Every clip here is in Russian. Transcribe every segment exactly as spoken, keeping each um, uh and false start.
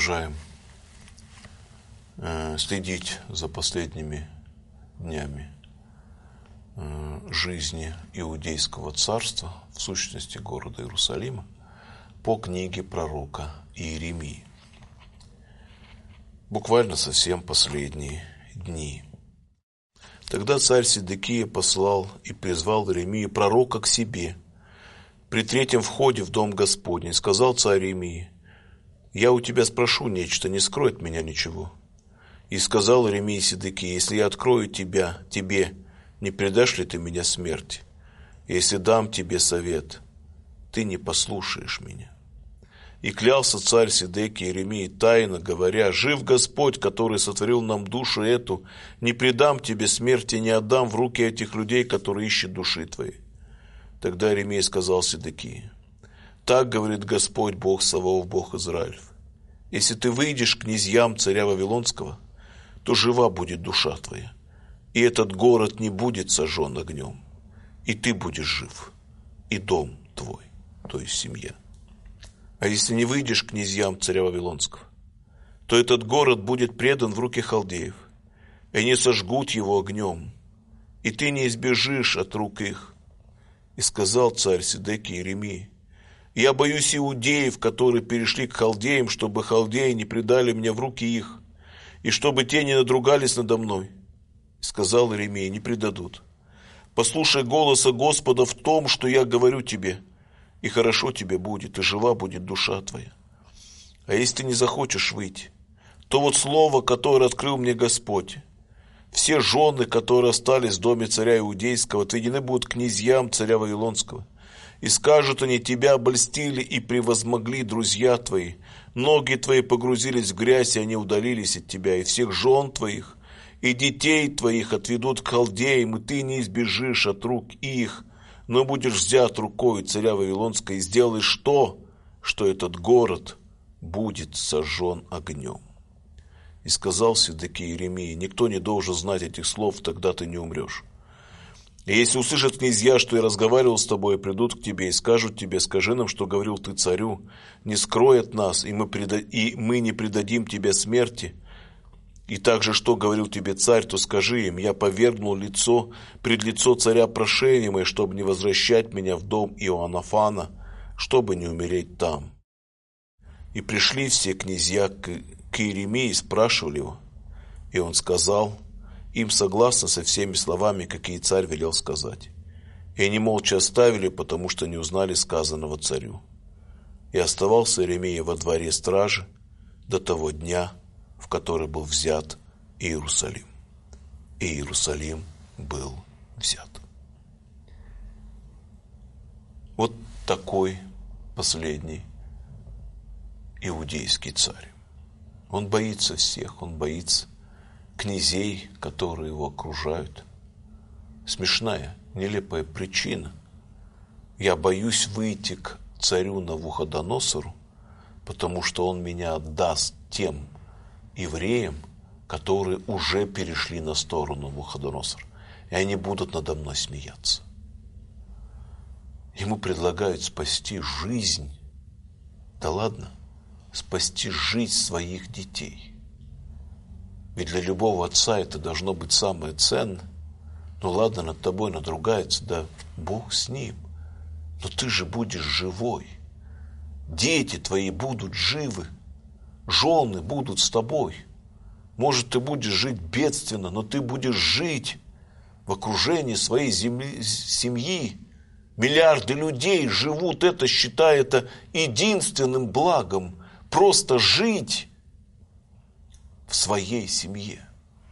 продолжаем э, следить за последними днями э, жизни Иудейского царства, в сущности города Иерусалима, по книге пророка Иеремии. Буквально совсем последние дни. Тогда царь Седекия послал и призвал Иеремию, пророка, к себе при третьем входе в дом Господний. Сказал царь Иеремии: «Я у тебя спрошу нечто, не скрой от меня ничего». И сказал Иеремия Седекии: «Если я открою тебя, тебе, не предашь ли ты меня смерти? Если дам тебе совет, ты не послушаешь меня». И клялся царь Седекия Иеремии тайно, говоря: «Жив Господь, который сотворил нам душу эту, не предам тебе смерти, не отдам в руки этих людей, которые ищут души твоей». Тогда Иеремия сказал Седекии: «Так говорит Господь, Бог Саваоф, Бог Израилев: если ты выйдешь к князьям царя Вавилонского, то жива будет душа твоя, и этот город не будет сожжен огнем, и ты будешь жив, и дом твой», то есть семья. «А если не выйдешь к князьям царя Вавилонского, то этот город будет предан в руки халдеев, и они сожгут его огнем, и ты не избежишь от рук их». И сказал царь Седекия Иеремии: «Я боюсь иудеев, которые перешли к халдеям, чтобы халдеи не предали мне в руки их, и чтобы те не надругались надо мной». И сказал Иеремия: «Не предадут. Послушай голоса Господа в том, что я говорю тебе, и хорошо тебе будет, и жива будет душа твоя. А если ты не захочешь выйти, то вот слово, которое открыл мне Господь: все жены, которые остались в доме царя Иудейского, отведены будут князьям царя Вавилонского. И скажут они: тебя обольстили и превозмогли друзья твои, ноги твои погрузились в грязь, и они удалились от тебя, и всех жен твоих, и детей твоих отведут к халдеям, и ты не избежишь от рук их, но будешь взят рукой царя Вавилонской, и сделаешь то, что этот город будет сожжен огнем». И сказал Седекия Иеремии: «Никто не должен знать этих слов, тогда ты не умрешь. И если услышат князья, что я разговаривал с тобой, и придут к тебе и скажут тебе: скажи нам, что говорил ты царю, не скрой от нас, и мы, преда... и мы не предадим тебе смерти. И также, что говорил тебе царь, то скажи им: я повергнул лицо пред лицо царя прошение мое, чтобы не возвращать меня в дом Иоаннафана, чтобы не умереть там». И пришли все князья к, к Иеремии и спрашивали его. И он сказал им согласно со всеми словами, какие царь велел сказать. И они молча оставили, потому что не узнали сказанного царю. И оставался Иеремия во дворе стражи до того дня, в который был взят Иерусалим. И Иерусалим был взят. Вот такой последний иудейский царь. Он боится всех, он боится князей, которые его окружают. Смешная, нелепая причина. Я боюсь выйти к царю Навуходоносору, потому что он меня отдаст тем евреям, которые уже перешли на сторону Навуходоносора, и они будут надо мной смеяться. Ему предлагают спасти жизнь, да ладно, спасти жизнь своих детей. Ведь для любого отца это должно быть самое ценное. Ну ладно, над тобой надругается, да Бог с ним. Но ты же будешь живой. Дети твои будут живы. Жены будут с тобой. Может, ты будешь жить бедственно, но ты будешь жить в окружении своей земли, семьи. Миллиарды людей живут, это считая это единственным благом. Просто жить в своей семье.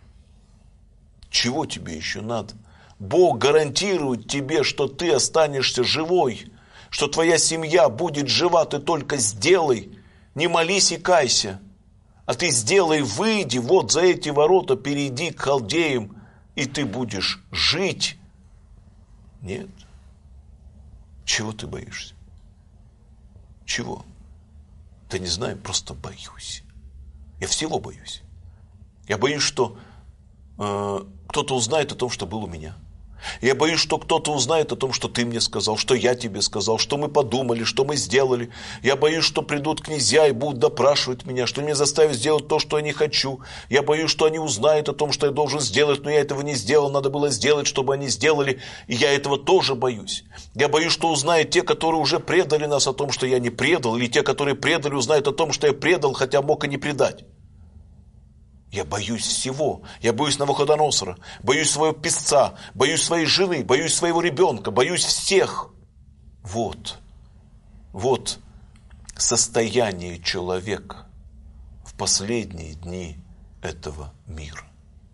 Чего тебе еще надо? Бог гарантирует тебе, что ты останешься живой, что твоя семья будет жива. Ты только сделай, не молись и кайся, а ты сделай, выйди вот за эти ворота, перейди к халдеям, и ты будешь жить. Нет. Чего ты боишься? Чего? Да не знаю, просто боюсь. Я всего боюсь. Я боюсь, что э, кто-то узнает о том, что был у меня. Я боюсь, что кто-то узнает о том, что ты мне сказал, что я тебе сказал, что мы подумали, что мы сделали. Я боюсь, что придут князья и будут допрашивать меня, что меня заставят сделать то, что я не хочу. Я боюсь, что они узнают о том, что я должен сделать, но я этого не сделал, надо было сделать, чтобы они сделали, и я этого тоже боюсь. Я боюсь, что узнают те, которые уже предали нас, о том, что я не предал, или те, которые предали, узнают о том, что я предал, хотя мог и не предать. Я боюсь всего. Я боюсь Навуходоносора, боюсь своего песца, боюсь своей жены, боюсь своего ребенка, боюсь всех. Вот, вот состояние человека в последние дни этого мира.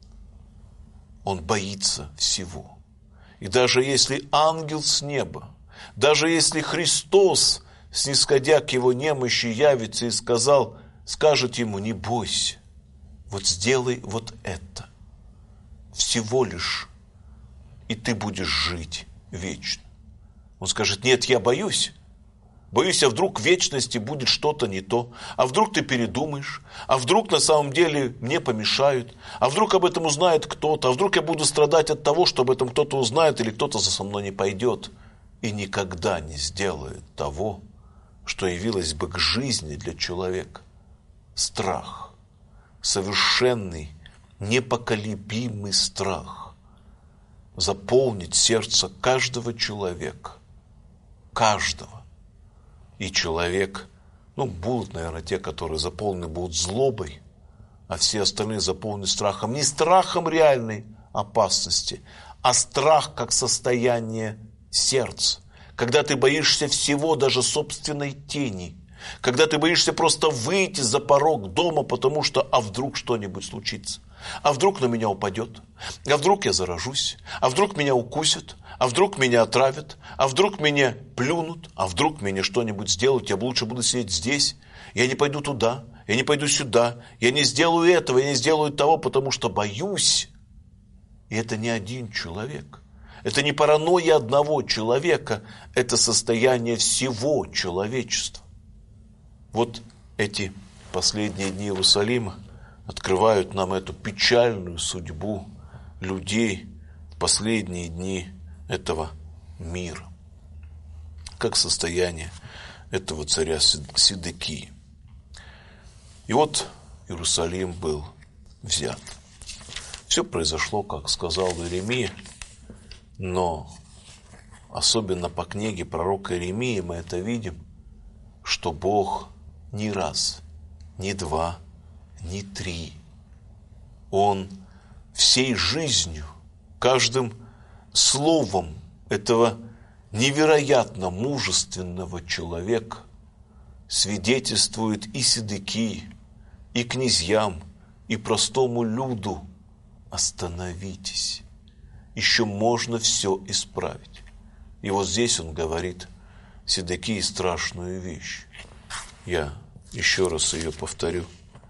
Он боится всего. И даже если ангел с неба, даже если Христос, снисходя к его немощи, явится и сказал, скажет ему, не бойся, вот сделай вот это. Всего лишь. И ты будешь жить вечно. Он скажет, нет, я боюсь. Боюсь, а вдруг в вечности будет что-то не то. А вдруг ты передумаешь. А вдруг на самом деле мне помешают. А вдруг об этом узнает кто-то. А вдруг я буду страдать от того, что об этом кто-то узнает или кто-то за со мной не пойдет. И никогда не сделает того, что явилось бы к жизни для человека. Страх. Совершенный, непоколебимый страх заполнит сердце каждого человека. Каждого. И человек, ну, будут, наверное, те, которые заполнены будут злобой, а все остальные заполнены страхом. Не страхом реальной опасности, а страх как состояние сердца. Когда ты боишься всего, даже собственной тени. Когда ты боишься просто выйти за порог дома, потому что, а вдруг что-нибудь случится? А вдруг на меня упадет? А вдруг я заражусь? А вдруг меня укусят? А вдруг меня отравят? А вдруг меня плюнут? А вдруг меня что-нибудь сделают? Я лучше буду сидеть здесь. Я не пойду туда. Я не пойду сюда. Я не сделаю этого. Я не сделаю того, потому что боюсь. И это не один человек. Это не паранойя одного человека. Это состояние всего человечества. Вот эти последние дни Иерусалима открывают нам эту печальную судьбу людей в последние дни этого мира. Как состояние этого царя Седекии. И вот Иерусалим был взят. Все произошло, как сказал Иеремия, но особенно по книге пророка Иеремии мы это видим, что Бог ни раз, ни два, ни три. Он всей жизнью, каждым словом этого невероятно мужественного человека свидетельствует и Седекии, и князьям, и простому люду: остановитесь, еще можно все исправить. И вот здесь он говорит Седекии страшную вещь. Я еще раз ее повторю.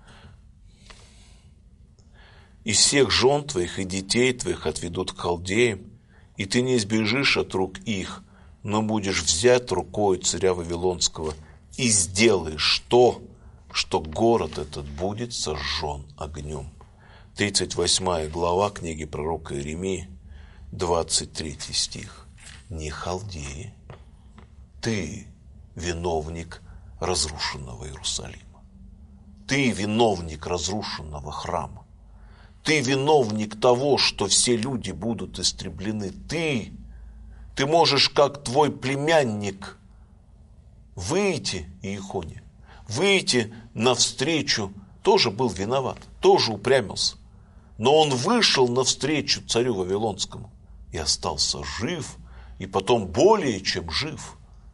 «И всех жен твоих и детей твоих отведут к халдеям, и ты не избежишь от рук их, но будешь взять рукой царя Вавилонского и сделаешь то, что город этот будет сожжен огнем». тридцать восьмая глава книги пророка Иеремии, двадцать третий стих. Не халдеи. Ты виновник разрушенного Иерусалима. Ты виновник разрушенного храма. Ты виновник того, что все люди будут истреблены. Ты, ты можешь, как твой племянник, выйти, Иехония, выйти навстречу, тоже был виноват, тоже упрямился. Но он вышел навстречу царю Вавилонскому и остался жив, и потом более чем жив.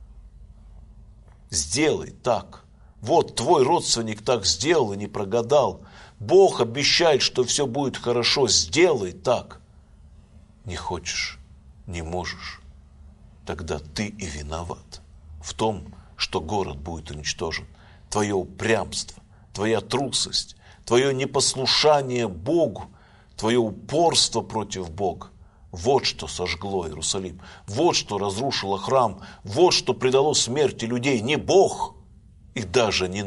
Сделай так. Вот твой родственник так сделал и не прогадал. Бог обещает, что все будет хорошо. Сделай так. Не хочешь, не можешь. Тогда ты и виноват в том, что город будет уничтожен. Твое упрямство, твоя трусость, твое непослушание Богу, твое упорство против Бога. Вот что сожгло Иерусалим. Вот что разрушило храм. Вот что предало смерти людей. Не Бог и даже не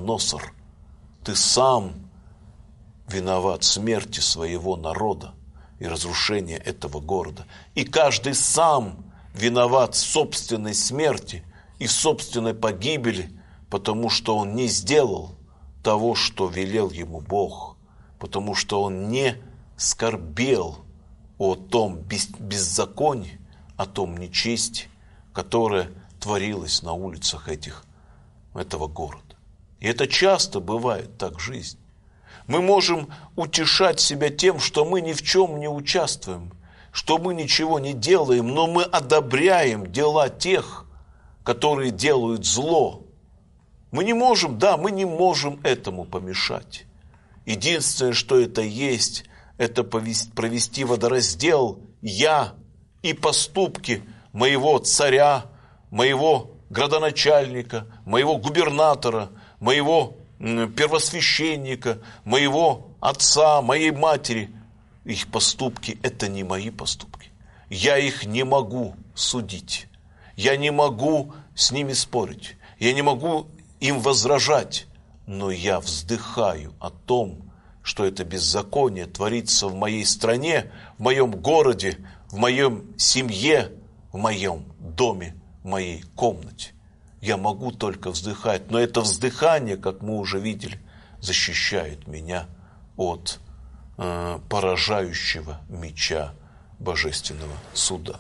Навуходоносор. Ты сам виноват в смерти своего народа. и разрушения этого города. И каждый сам виноват в собственной смерти и в собственной погибели, потому что он не сделал того, что велел ему Бог, потому что он не скорбел о том беззаконии, о том нечестии, которое творилось на улицах этих, этого города. И это часто бывает так в жизни. Мы можем утешать себя тем, что мы ни в чем не участвуем, что мы ничего не делаем, но мы одобряем дела тех, которые делают зло. Мы не можем, да, мы не можем этому помешать. Единственное, что это есть, это провести водораздел «я» и поступки моего царя, моего градоначальника, моего губернатора, моего первосвященника, моего отца, моей матери. Их поступки – это не мои поступки. Я их не могу судить. Я не могу с ними спорить. Я не могу им возражать. Но я вздыхаю о том, что это беззаконие творится в моей стране, в моем городе, в моем семье, в моем доме, в моей комнате. Я могу только вздыхать, но это вздыхание, как мы уже видели, защищает меня от э, поражающего меча божественного суда.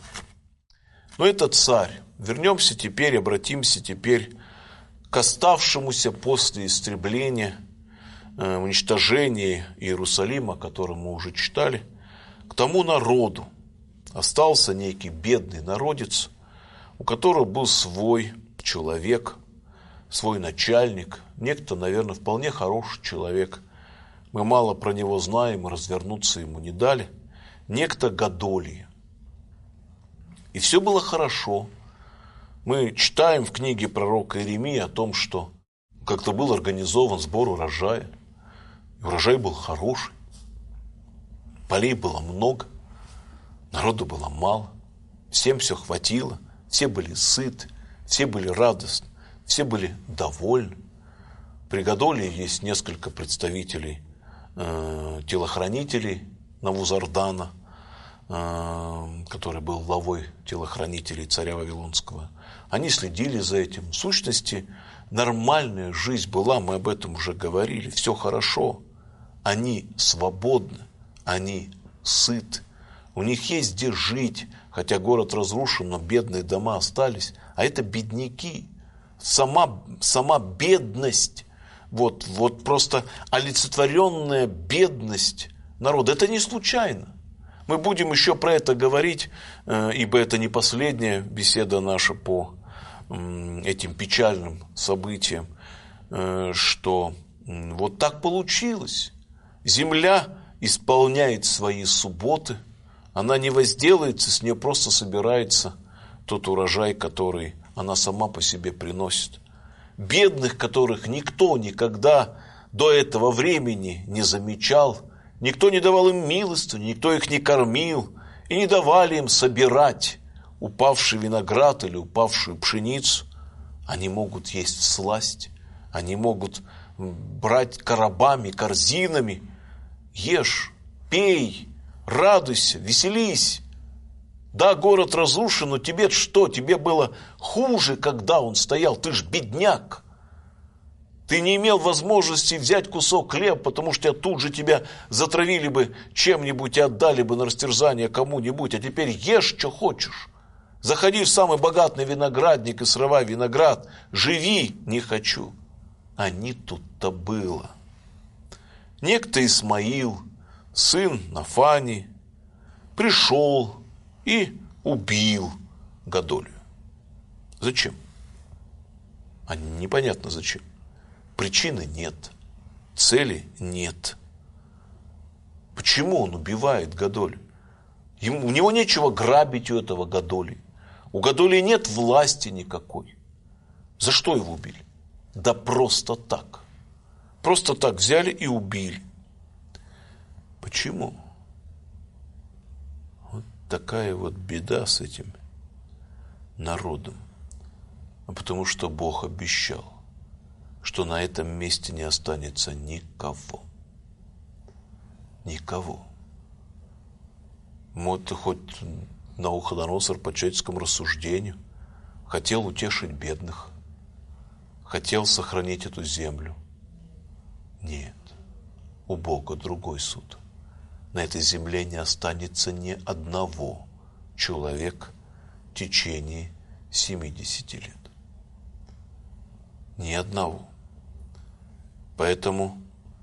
Но это царь. Вернемся теперь, обратимся теперь к оставшемуся после истребления, э, уничтожения Иерусалима, о котором мы уже читали, к тому народу. Остался некий бедный народец, у которого был свой человек, свой начальник, некто, наверное, вполне хороший человек. Мы мало про него знаем, и развернуться ему не дали. Некто Годолий. И все было хорошо. Мы читаем в книге пророка Иеремии о том, что как-то был организован сбор урожая. И урожай был хороший. Полей было много. Народу было мало. Всем все хватило. Все были сыты. Все были радостны, все были довольны. При Годолии есть несколько представителей, э, телохранителей Навузардана, э, который был главой телохранителей царя Вавилонского. Они следили за этим. В сущности, нормальная жизнь была, мы об этом уже говорили, все хорошо. Они свободны, они сыты. У них есть где жить, хотя город разрушен, но бедные дома остались. А это бедняки. Сама, сама бедность, вот, вот просто олицетворенная бедность народа. Это не случайно. Мы будем еще про это говорить, ибо это не последняя беседа наша по этим печальным событиям, что вот так получилось. Земля исполняет свои субботы. Она не возделается, с нее просто собирается тот урожай, который она сама по себе приносит. Бедных, которых никто никогда до этого времени не замечал, никто не давал им милостыню, никто их не кормил и не давали им собирать упавший виноград или упавшую пшеницу. Они могут есть всласть, они могут брать коробами, корзинами. Ешь, пей, радуйся, веселись. Да, город разрушен, но тебе что? Тебе было хуже, когда он стоял. Ты ж бедняк. Ты не имел возможности взять кусок хлеба, потому что тут же тебя затравили бы чем-нибудь и отдали бы на растерзание кому-нибудь. А теперь ешь, что хочешь. Заходи в самый богатый виноградник и срывай виноград. Живи, не хочу. А не тут-то было. Некто Исмаил, сын Нафани, пришел и убил Годолию. Зачем? А непонятно зачем. Причины нет, цели нет. Почему он убивает Годолию? Ему, у него нечего грабить у этого Годолии. У Годолии нет власти никакой. За что его убили? Да просто так. Просто так взяли и убили. Почему? Вот такая вот беда с этим народом. А потому что Бог обещал, что на этом месте не останется никого. Никого. Вот хоть Навуходоносор по человеческому рассуждению хотел утешить бедных, хотел сохранить эту землю. Нет, у Бога другой суд. На этой земле не останется ни одного человека в течение семидесяти лет. Ни одного. Поэтому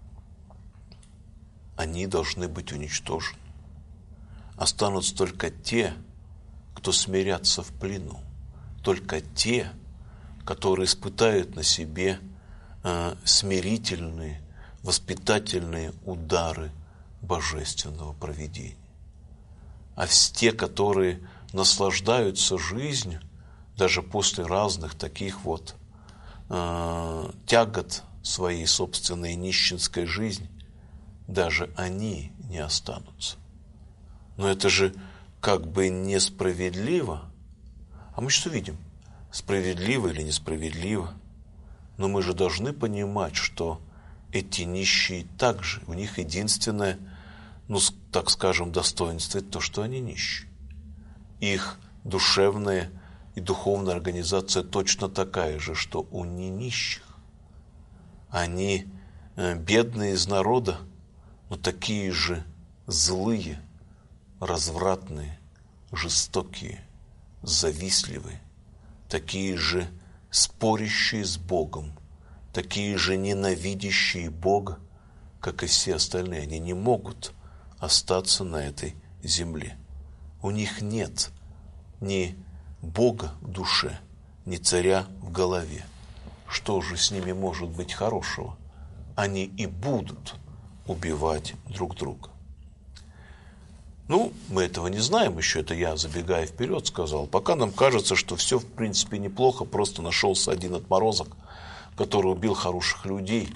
они должны быть уничтожены. Останутся только те, кто смирятся в плену. Только те, которые испытают на себе э, смирительные, воспитательные удары божественного провидения. А те, которые наслаждаются жизнью, даже после разных таких вот э, тягот своей собственной нищенской жизни, даже они не останутся. Но это же как бы несправедливо. А мы что видим? Справедливо или несправедливо? Но мы же должны понимать, что эти нищие также, у них единственное, ну, так скажем, достоинство – это то, что они нищие. Их душевная и духовная организация точно такая же, что у нищих. Они бедные из народа, но такие же злые, развратные, жестокие, завистливые, такие же спорящие с Богом, такие же ненавидящие Бога, как и все остальные. Они не могут остаться на этой земле. У них нет ни Бога в душе, ни царя в голове. Что же с ними может быть хорошего? Они и будут убивать друг друга. Ну, мы этого не знаем еще, это я, забегая вперед, сказал. Пока нам кажется, что все, в принципе, неплохо, просто нашелся один отморозок, который убил хороших людей.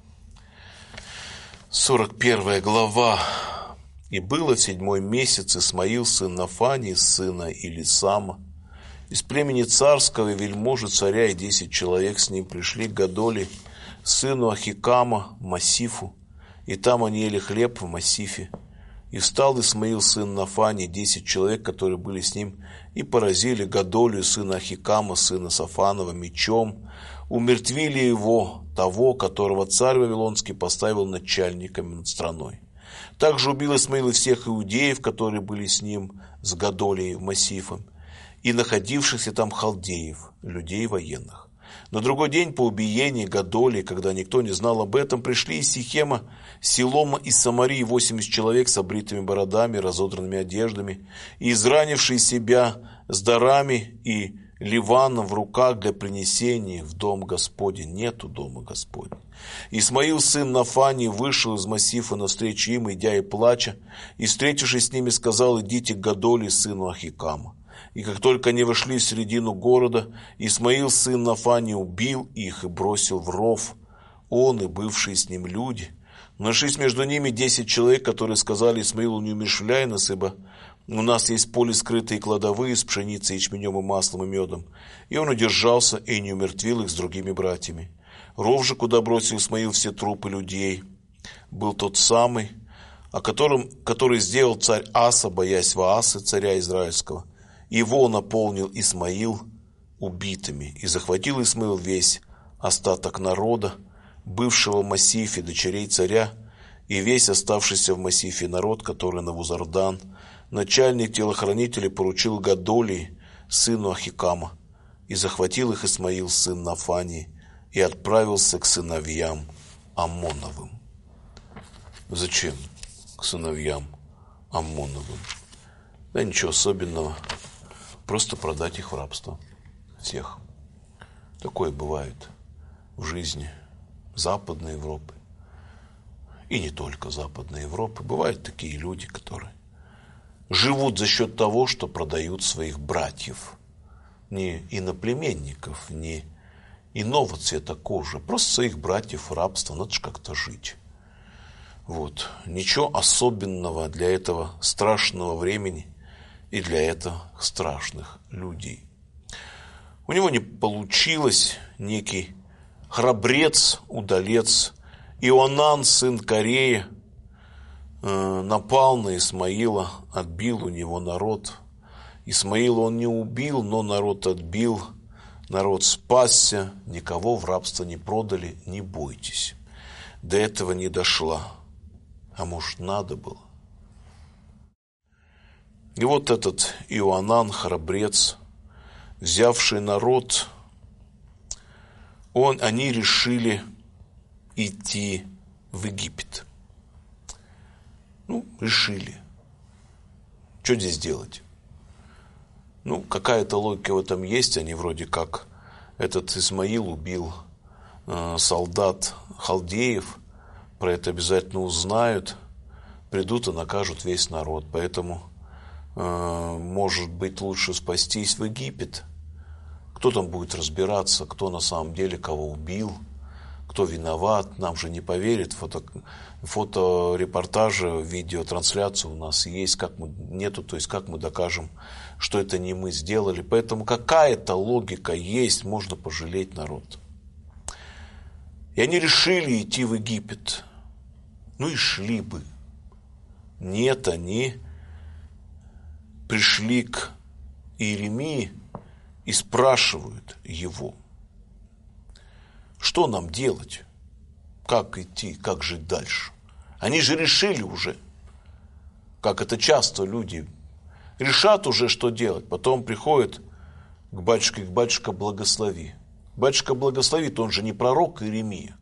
сорок первая глава. «И было в седьмой месяц Исмаил, сын Нафани, сына Илисама, из племени царского и вельможи царя, и десять человек с ним пришли к Гадоли, сыну Ахикама, Массифу, и там они ели хлеб в Массифе. И встал Исмаил, сын Нафани, десять человек, которые были с ним, и поразили Гадолию, сына Ахикама, сына Сафанова, мечом, умертвили его, того, которого царь Вавилонский поставил начальником над страной. Также убил Исмаил и всех иудеев, которые были с ним, с Гадолией, Массифом, и находившихся там халдеев, людей военных. На другой день по убиении Гадолии, когда никто не знал об этом, пришли из Сихема, Силома и Самарии восемьдесят человек с обритыми бородами, разодранными одеждами, и изранившие себя с дарами и ливаном в руках для принесения в дом Господень. Нету дома Господня. Исмаил, сын Нафани, вышел из Массифа навстречу им, идя и плача, и, встретившись с ними, сказал: идите к Гадолии, сыну Ахикама. И как только они вошли в середину города, Исмаил, сын Нафани, убил их и бросил в ров, он и бывшие с ним люди. Нашлись между ними десять человек, которые сказали Исмаилу: не умерщвляй нас, ибо у нас есть поле скрытые кладовые с пшеницей, ячменем и маслом и медом. И он удержался и не умертвил их с другими братьями. Ров же, куда бросил Исмаил все трупы людей, был тот самый, о котором, который сделал царь Аса, боясь Ваасы, царя израильского. Его наполнил Исмаил убитыми, и захватил Исмаил весь остаток народа, бывшего в Массифе, дочерей царя, и весь оставшийся в Массифе народ, который на Вузардан, начальник телохранителей поручил Гадолии, сыну Ахикама, и захватил их Исмаил, сын Нафани, и отправился к сыновьям Амоновым. Зачем к сыновьям Амоновым? Да ничего особенного, просто продать их в рабство. Всех. Такое бывает в жизни Западной Европы. И не только Западной Европы. Бывают такие люди, которые живут за счет того, что продают своих братьев. Не иноплеменников, не иного цвета кожи. Просто своих братьев в рабство. Надо же как-то жить. Вот. Ничего особенного для этого страшного времени и для этого страшных людей. У него не получилось. Некий храбрец, удалец Ионан, сын Корея, напал на Исмаила, отбил у него народ. Исмаила он не убил, но народ отбил, народ спасся, никого в рабство не продали, не бойтесь. До этого не дошла, а может, надо было. И вот этот Иоанан, храбрец, взявший народ, он, они решили идти в Египет. Ну, решили. Что здесь делать? Ну, какая-то логика в этом есть. Они вроде как, этот Исмаил убил э, солдат халдеев, про это обязательно узнают, придут и накажут весь народ. Поэтому, э, может быть, лучше спастись в Египет. Кто там будет разбираться, кто на самом деле кого убил, кто виноват, нам же не поверит. Фото, фоторепортажи, видеотрансляцию у нас есть, как мы, нету, то есть как мы докажем, что это не мы сделали. Поэтому какая-то логика есть, можно пожалеть народ. И они решили идти в Египет. Ну и шли бы. Нет, они пришли к Иеремии и спрашивают его: что нам делать? Как идти, как жить дальше? Они же решили уже, как это часто люди решат уже, что делать. Потом приходят к батюшке, к батюшка благослови. Батюшка благословит, он же не пророк Иеремия.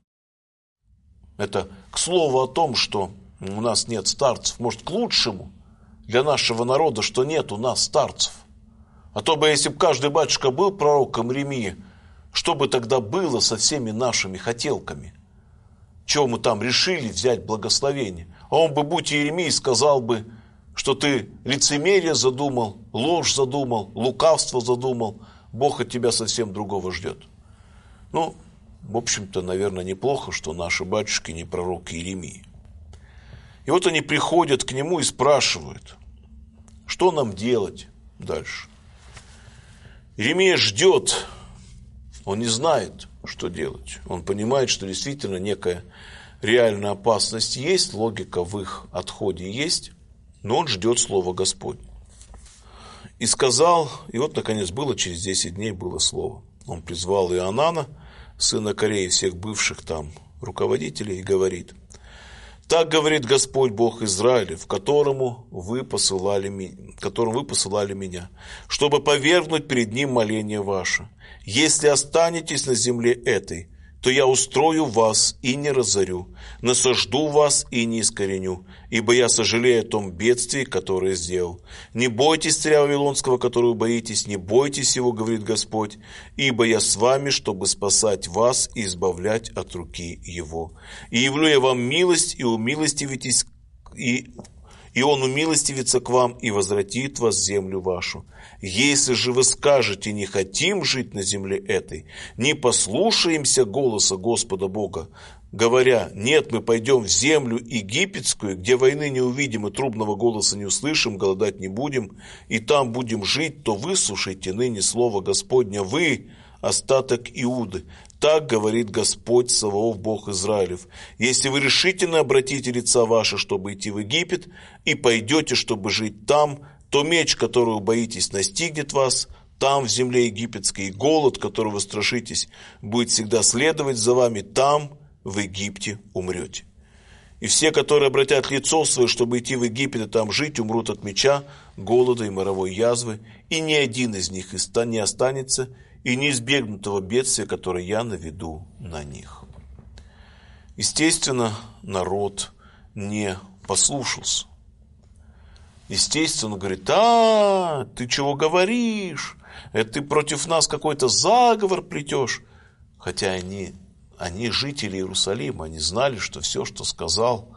Это к слову о том, что у нас нет старцев. Может, к лучшему для нашего народа, что нет у нас старцев. А то бы, если бы каждый батюшка был пророком Иеремии, что бы тогда было со всеми нашими хотелками? Чего мы там решили взять благословение? А он бы, будь Иеремией, сказал бы, что ты лицемерие задумал, ложь задумал, лукавство задумал. Бог от тебя совсем другого ждет. Ну, в общем-то, наверное, неплохо, что наши батюшки не пророки Иеремии. И вот они приходят к нему и спрашивают, что нам делать дальше? Иеремия ждет. Он не знает, что делать. Он понимает, что действительно некая реальная опасность есть, логика в их отходе есть, но он ждет слова Господня. И сказал, и вот наконец было, через десять дней было слово. Он призвал Иоанана, сына Кореи, всех бывших там руководителей, и говорит: так говорит Господь Бог Израилев, которому вы посылали, которому вы посылали меня, чтобы повергнуть перед ним моление ваше. Если останетесь на земле этой, то я устрою вас и не разорю, насажду вас и не искореню, ибо я сожалею о том бедствии, которое сделал. Не бойтесь царя Вавилонского, которого боитесь, не бойтесь его, говорит Господь, ибо я с вами, чтобы спасать вас и избавлять от руки его. И явлю я вам милость, и умилостивитесь, и, и он умилостивится к вам, и возвратит вас в землю вашу. Если же вы скажете: не хотим жить на земле этой, не послушаемся голоса Господа Бога, говоря: нет, мы пойдем в землю египетскую, где войны не увидим и трубного голоса не услышим, голодать не будем, и там будем жить, то выслушайте ныне слово Господня, вы, остаток Иуды. Так говорит Господь Саваоф, Бог Израилев. Если вы решительно обратите лица ваши, чтобы идти в Египет, и пойдете, чтобы жить там, то меч, которого боитесь, настигнет вас там, в земле египетской, и голод, которого вы страшитесь, будет всегда следовать за вами, там, в Египте, умрете. И все, которые обратят лицо свое, чтобы идти в Египет и там жить, умрут от меча, голода и моровой язвы, и ни один из них не останется, и не избегнут того бедствия, которое я наведу на них. Естественно, народ не послушался. Естественно, говорит: а, ты чего говоришь? Это ты против нас какой-то заговор плетешь. Хотя они, они жители Иерусалима, они знали, что все, что сказал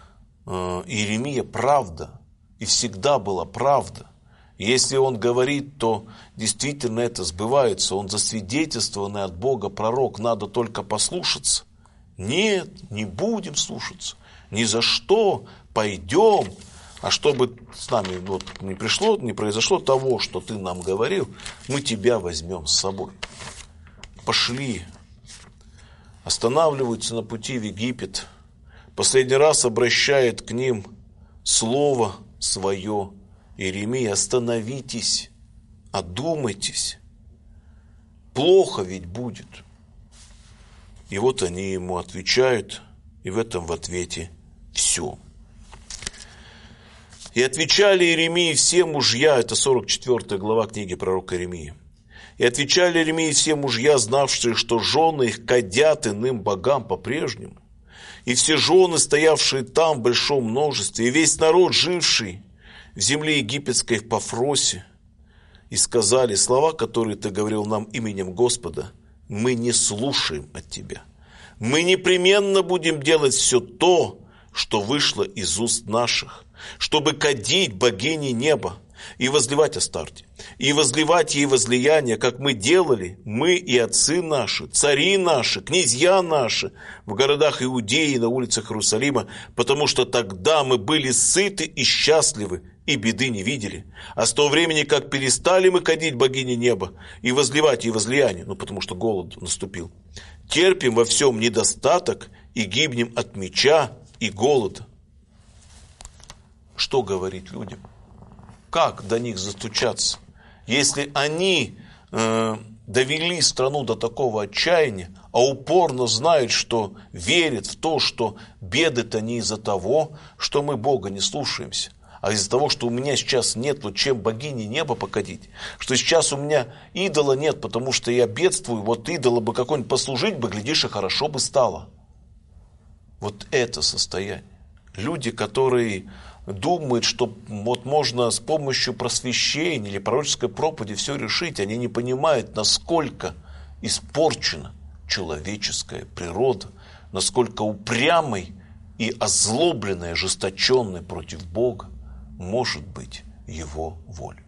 э, Иеремия, правда. И всегда была правда. Если он говорит, то действительно это сбывается. Он засвидетельствованный от Бога пророк, надо только послушаться. Нет, не будем слушаться. Ни за что. Пойдем. А чтобы с нами вот не пришло, не произошло того, что ты нам говорил, мы тебя возьмем с собой. Пошли. Останавливаются на пути в Египет. Последний раз обращает к ним слово свое. Иеремия, остановитесь, одумайтесь. Плохо ведь будет. И вот они ему отвечают, и в этом в ответе все. И отвечали Иеремии все мужья, это сорок четвёртая глава книги пророка Иеремии. И отвечали Иеремии все мужья, знавшие, что жены их кадят иным богам по-прежнему. И все жены, стоявшие там в большом множестве, и весь народ, живший в земле египетской в Пафросе, и сказали: слова, которые ты говорил нам именем Господа, мы не слушаем от тебя. Мы непременно будем делать все то, что вышло из уст наших, чтобы кадить богини неба и возливать Астарте, и возливать ей возлияние, как мы делали, мы и отцы наши, цари наши, князья наши, в городах Иудеи и на улицах Иерусалима, потому что тогда мы были сыты и счастливы, и беды не видели. А с того времени, как перестали мы кадить богини неба и возливать ей возлияние, ну потому что голод наступил, терпим во всем недостаток и гибнем от меча и голода. Что говорить людям? Как до них застучаться, если они э, довели страну до такого отчаяния, а упорно знают, что верят в то, что беды-то не из-за того, что мы Бога не слушаемся, а из-за того, что у меня сейчас нет чем богини неба покадить, что сейчас у меня идола нет, потому что я бедствую, вот идола бы какой-нибудь послужить бы, глядишь, и хорошо бы стало. Вот это состояние. Люди, которые думают, что вот можно с помощью просвещения или пророческой проповеди все решить, они не понимают, насколько испорчена человеческая природа, насколько упрямой и озлобленной, ожесточенной против Бога может быть его воля.